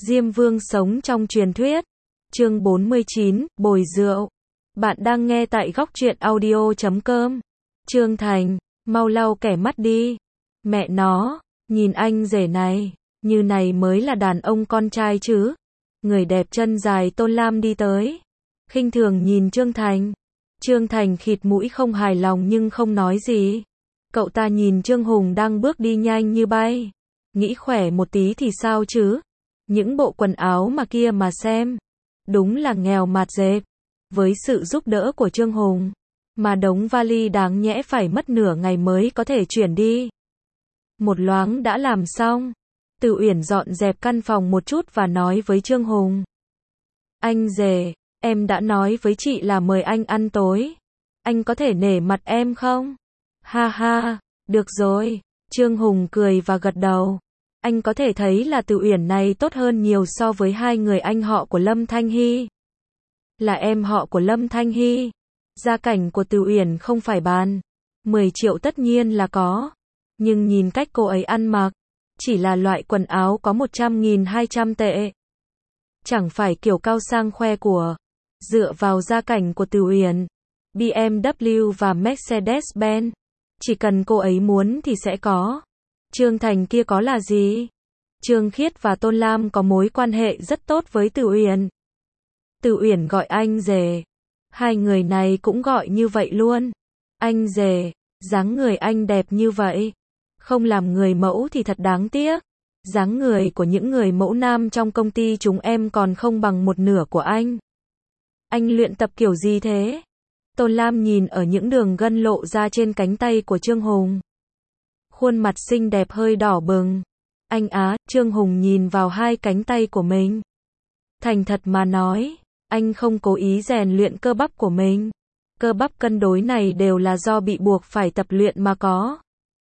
Diêm Vương sống trong truyền thuyết. Chương 49, Bồi rượu. Bạn đang nghe tại góc truyện audio.com. Trương Thành, mau lau kẻ mắt đi. Mẹ nó, nhìn anh rể này, như này mới là đàn ông con trai chứ. Người đẹp chân dài Tôn Lam đi tới, khinh thường nhìn Trương Thành. Trương Thành khịt mũi không hài lòng nhưng không nói gì. Cậu ta nhìn Trương Hùng đang bước đi nhanh như bay, nghĩ khỏe một tí thì sao chứ. Những bộ quần áo mà kia mà xem, đúng là nghèo mạt dẹp. Với sự giúp đỡ của Trương Hùng, mà đống vali đáng nhẽ phải mất nửa ngày mới có thể chuyển đi, một loáng đã làm xong. Từ Uyển dọn dẹp căn phòng một chút và nói với Trương Hùng. Anh rể, em đã nói với chị là mời anh ăn tối. Anh có thể nể mặt em không? Ha ha, được rồi. Trương Hùng cười và gật đầu. Anh có thể thấy là Từ Uyển này tốt hơn nhiều so với hai người anh họ của Lâm Thanh Hy. Là em họ của Lâm Thanh Hy. Gia cảnh của Từ Uyển không phải bàn. 10 triệu tất nhiên là có. Nhưng nhìn cách cô ấy ăn mặc, chỉ là loại quần áo có 100.000 200 tệ. Chẳng phải kiểu cao sang khoe của. Dựa vào gia cảnh của Từ Uyển, BMW và Mercedes-Benz, chỉ cần cô ấy muốn thì sẽ có. Trương Thành kia có là gì? Trương Khiết và Tôn Lam có mối quan hệ rất tốt với Từ Uyển. Từ Uyển gọi anh rể. Hai người này cũng gọi như vậy luôn. Anh rể, dáng người anh đẹp như vậy, không làm người mẫu thì thật đáng tiếc. Dáng người của những người mẫu nam trong công ty chúng em còn không bằng một nửa của anh. Anh luyện tập kiểu gì thế? Tôn Lam nhìn ở những đường gân lộ ra trên cánh tay của Trương Hùng. Khuôn mặt xinh đẹp hơi đỏ bừng. Anh á, Trương Hùng nhìn vào hai cánh tay của mình. Thành thật mà nói, anh không cố ý rèn luyện cơ bắp của mình. Cơ bắp cân đối này đều là do bị buộc phải tập luyện mà có.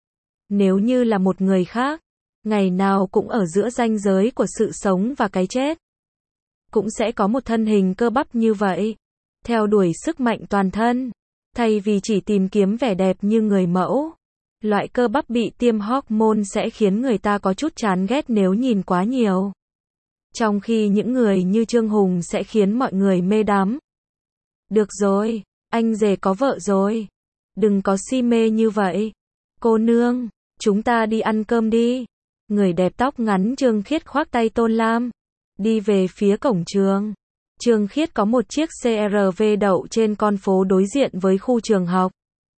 Nếu như là một người khác, ngày nào cũng ở giữa ranh giới của sự sống và cái chết, cũng sẽ có một thân hình cơ bắp như vậy, theo đuổi sức mạnh toàn thân, thay vì chỉ tìm kiếm vẻ đẹp như người mẫu. Loại cơ bắp bị tiêm hormone sẽ khiến người ta có chút chán ghét nếu nhìn quá nhiều. Trong khi những người như Trương Hùng sẽ khiến mọi người mê đắm. Được rồi, anh rể có vợ rồi. Đừng có si mê như vậy. Cô nương, chúng ta đi ăn cơm đi. Người đẹp tóc ngắn Trương Khiết khoác tay Tôn Lam, đi về phía cổng trường. Trương Khiết có một chiếc CR-V đậu trên con phố đối diện với khu trường học.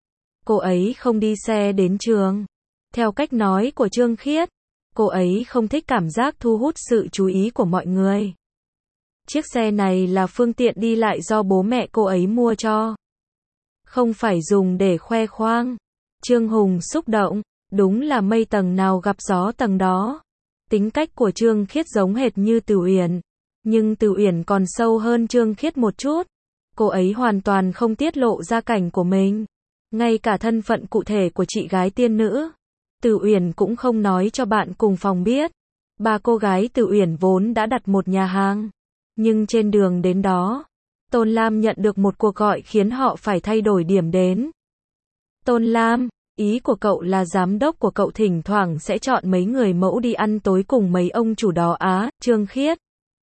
Cô ấy không đi xe đến trường. Theo cách nói của Trương Khiết, cô ấy không thích cảm giác thu hút sự chú ý của mọi người. Chiếc xe này là phương tiện đi lại do bố mẹ cô ấy mua cho, không phải dùng để khoe khoang. Trương Hùng xúc động, đúng là mây tầng nào gặp gió tầng đó. Tính cách của Trương Khiết giống hệt như Từ Uyển, nhưng Từ Uyển còn sâu hơn Trương Khiết một chút. Cô ấy hoàn toàn không tiết lộ gia cảnh của mình, ngay cả thân phận cụ thể của chị gái tiên nữ, Từ Uyển cũng không nói cho bạn cùng phòng biết. Ba cô gái Từ Uyển vốn đã đặt một nhà hàng, nhưng trên đường đến đó, Tôn Lam nhận được một cuộc gọi khiến họ phải thay đổi điểm đến. Tôn Lam, ý của cậu là giám đốc của cậu thỉnh thoảng sẽ chọn mấy người mẫu đi ăn tối cùng mấy ông chủ đó á? Trương Khiết,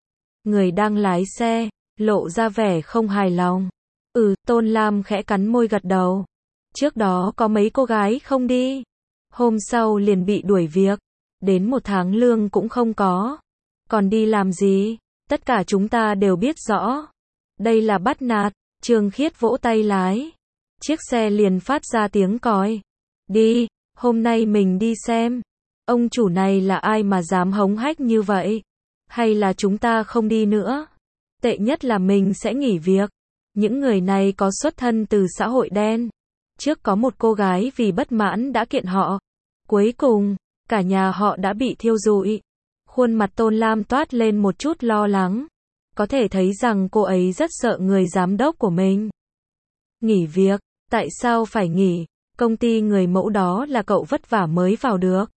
người đang lái xe, lộ ra vẻ không hài lòng. Tôn Lam khẽ cắn môi gật đầu. Trước đó có mấy cô gái không đi, hôm sau liền bị đuổi việc, đến 1 tháng lương cũng không có. Còn đi làm gì? Tất cả chúng ta đều biết rõ. Đây là bắt nạt. Trương Khiết vỗ tay lái. Chiếc xe liền phát ra tiếng còi. Đi, hôm nay mình đi xem. Ông chủ này là ai mà dám hống hách như vậy? Hay là chúng ta không đi nữa? Tệ nhất là mình sẽ nghỉ việc. Những người này có xuất thân từ xã hội đen. Trước có một cô gái vì bất mãn đã kiện họ. Cuối cùng, cả nhà họ đã bị thiêu rụi. Khuôn mặt Tôn Lam toát lên một chút lo lắng. Có thể thấy rằng cô ấy rất sợ người giám đốc của mình. Nghỉ việc, tại sao phải nghỉ? Công ty người mẫu đó là cậu vất vả mới vào được.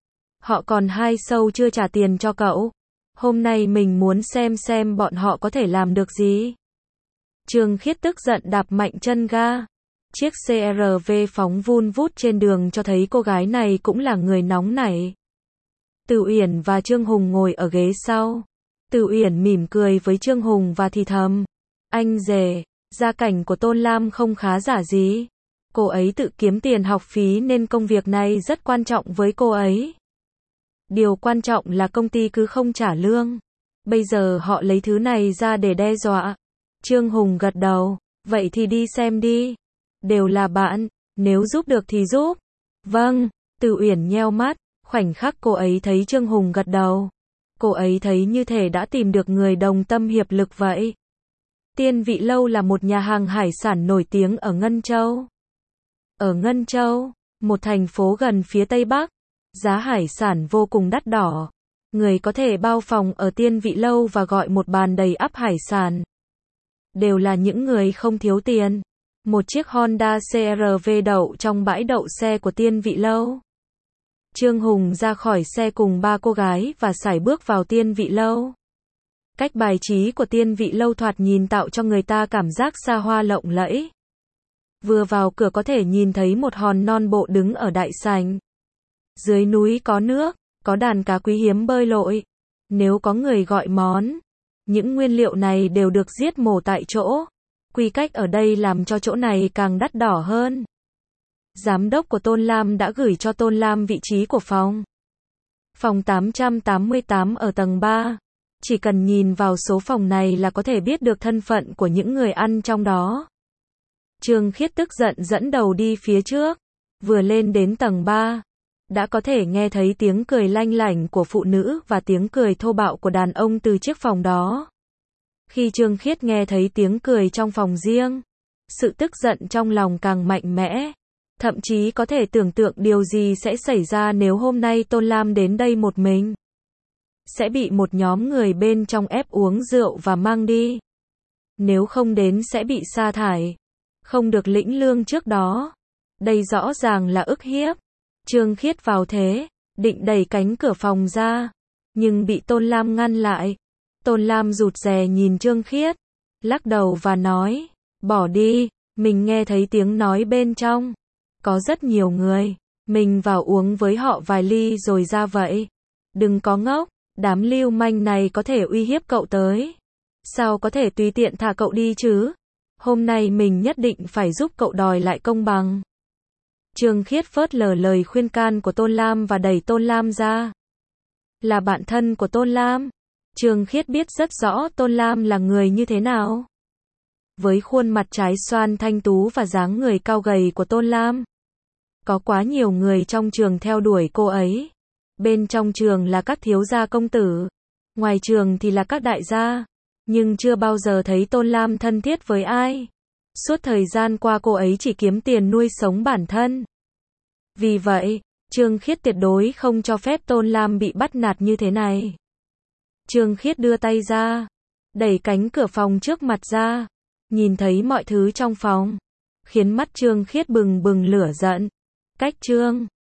Họ còn 2 sâu chưa trả tiền cho cậu. Hôm nay mình muốn xem bọn họ có thể làm được gì. Trương Khiết tức giận đạp mạnh chân ga. Chiếc CR-V phóng vun vút trên đường cho thấy cô gái này cũng là người nóng nảy. Từ Uyển và Trương Hùng ngồi ở ghế sau. Từ Uyển mỉm cười với Trương Hùng và thì thầm. Anh rể, gia cảnh của Tôn Lam không khá giả gì. Cô ấy tự kiếm tiền học phí nên công việc này rất quan trọng với cô ấy. Điều quan trọng là công ty cứ không trả lương. Bây giờ họ lấy thứ này ra để đe dọa. Trương Hùng gật đầu. Vậy thì đi xem đi. Đều là bạn, nếu giúp được thì giúp. Vâng, Từ Uyển nheo mắt, khoảnh khắc cô ấy thấy Trương Hùng gật đầu. Cô ấy thấy như thể đã tìm được người đồng tâm hiệp lực vậy. Tiên Vị Lâu là một nhà hàng hải sản nổi tiếng ở Ngân Châu. Ở Ngân Châu, một thành phố gần phía Tây Bắc, giá hải sản vô cùng đắt đỏ. Người có thể bao phòng ở Tiên Vị Lâu và gọi một bàn đầy ắp hải sản. Đều là những người không thiếu tiền. Một chiếc Honda CR-V đậu trong bãi đậu xe của Tiên Vị Lâu. Trương Hùng ra khỏi xe cùng 3 cô gái và sải bước vào Tiên Vị Lâu. Cách bài trí của Tiên Vị Lâu thoạt nhìn tạo cho người ta cảm giác xa hoa lộng lẫy. Vừa vào cửa có thể nhìn thấy một hòn non bộ đứng ở đại sảnh. Dưới núi có nước, có đàn cá quý hiếm bơi lội. Nếu có người gọi món, những nguyên liệu này đều được giết mổ tại chỗ. Quy cách ở đây làm cho chỗ này càng đắt đỏ hơn. Giám đốc của Tôn Lam đã gửi cho Tôn Lam vị trí của phòng. Phòng 888 ở tầng 3. Chỉ cần nhìn vào số phòng này là có thể biết được thân phận của những người ăn trong đó. Trương Khiết tức giận dẫn đầu đi phía trước. Vừa lên đến tầng 3, đã có thể nghe thấy tiếng cười lanh lảnh của phụ nữ và tiếng cười thô bạo của đàn ông từ chiếc phòng đó. Khi Trương Khiết nghe thấy tiếng cười trong phòng riêng, sự tức giận trong lòng càng mạnh mẽ. Thậm chí có thể tưởng tượng điều gì sẽ xảy ra nếu hôm nay Tôn Lam đến đây một mình. Sẽ bị một nhóm người bên trong ép uống rượu và mang đi. Nếu không đến sẽ bị sa thải. Không được lĩnh lương trước đó. Đây rõ ràng là ức hiếp. Trương Khiết vào thế, định đẩy cánh cửa phòng ra. Nhưng bị Tôn Lam ngăn lại. Tôn Lam rụt rè nhìn Trương Khiết. Lắc đầu và nói, bỏ đi, mình nghe thấy tiếng nói bên trong. Có rất nhiều người, mình vào uống với họ vài ly rồi ra vậy. Đừng có ngốc, đám lưu manh này có thể uy hiếp cậu tới. Sao có thể tùy tiện thả cậu đi chứ? Hôm nay mình nhất định phải giúp cậu đòi lại công bằng. Trương Khiết phớt lờ lời khuyên can của Tôn Lam và đẩy Tôn Lam ra. Là bạn thân của Tôn Lam. Trương Khiết biết rất rõ Tôn Lam là người như thế nào. Với khuôn mặt trái xoan thanh tú và dáng người cao gầy của Tôn Lam, có quá nhiều người trong trường theo đuổi cô ấy. Bên trong trường là các thiếu gia công tử, ngoài trường thì là các đại gia, nhưng chưa bao giờ thấy Tôn Lam thân thiết với ai. Suốt thời gian qua cô ấy chỉ kiếm tiền nuôi sống bản thân. Vì vậy, Trương Khiết tuyệt đối không cho phép Tôn Lam bị bắt nạt như thế này. Trương Khiết đưa tay ra, đẩy cánh cửa phòng trước mặt ra, nhìn thấy mọi thứ trong phòng, khiến mắt Trương Khiết bừng bừng lửa giận. Cách Trương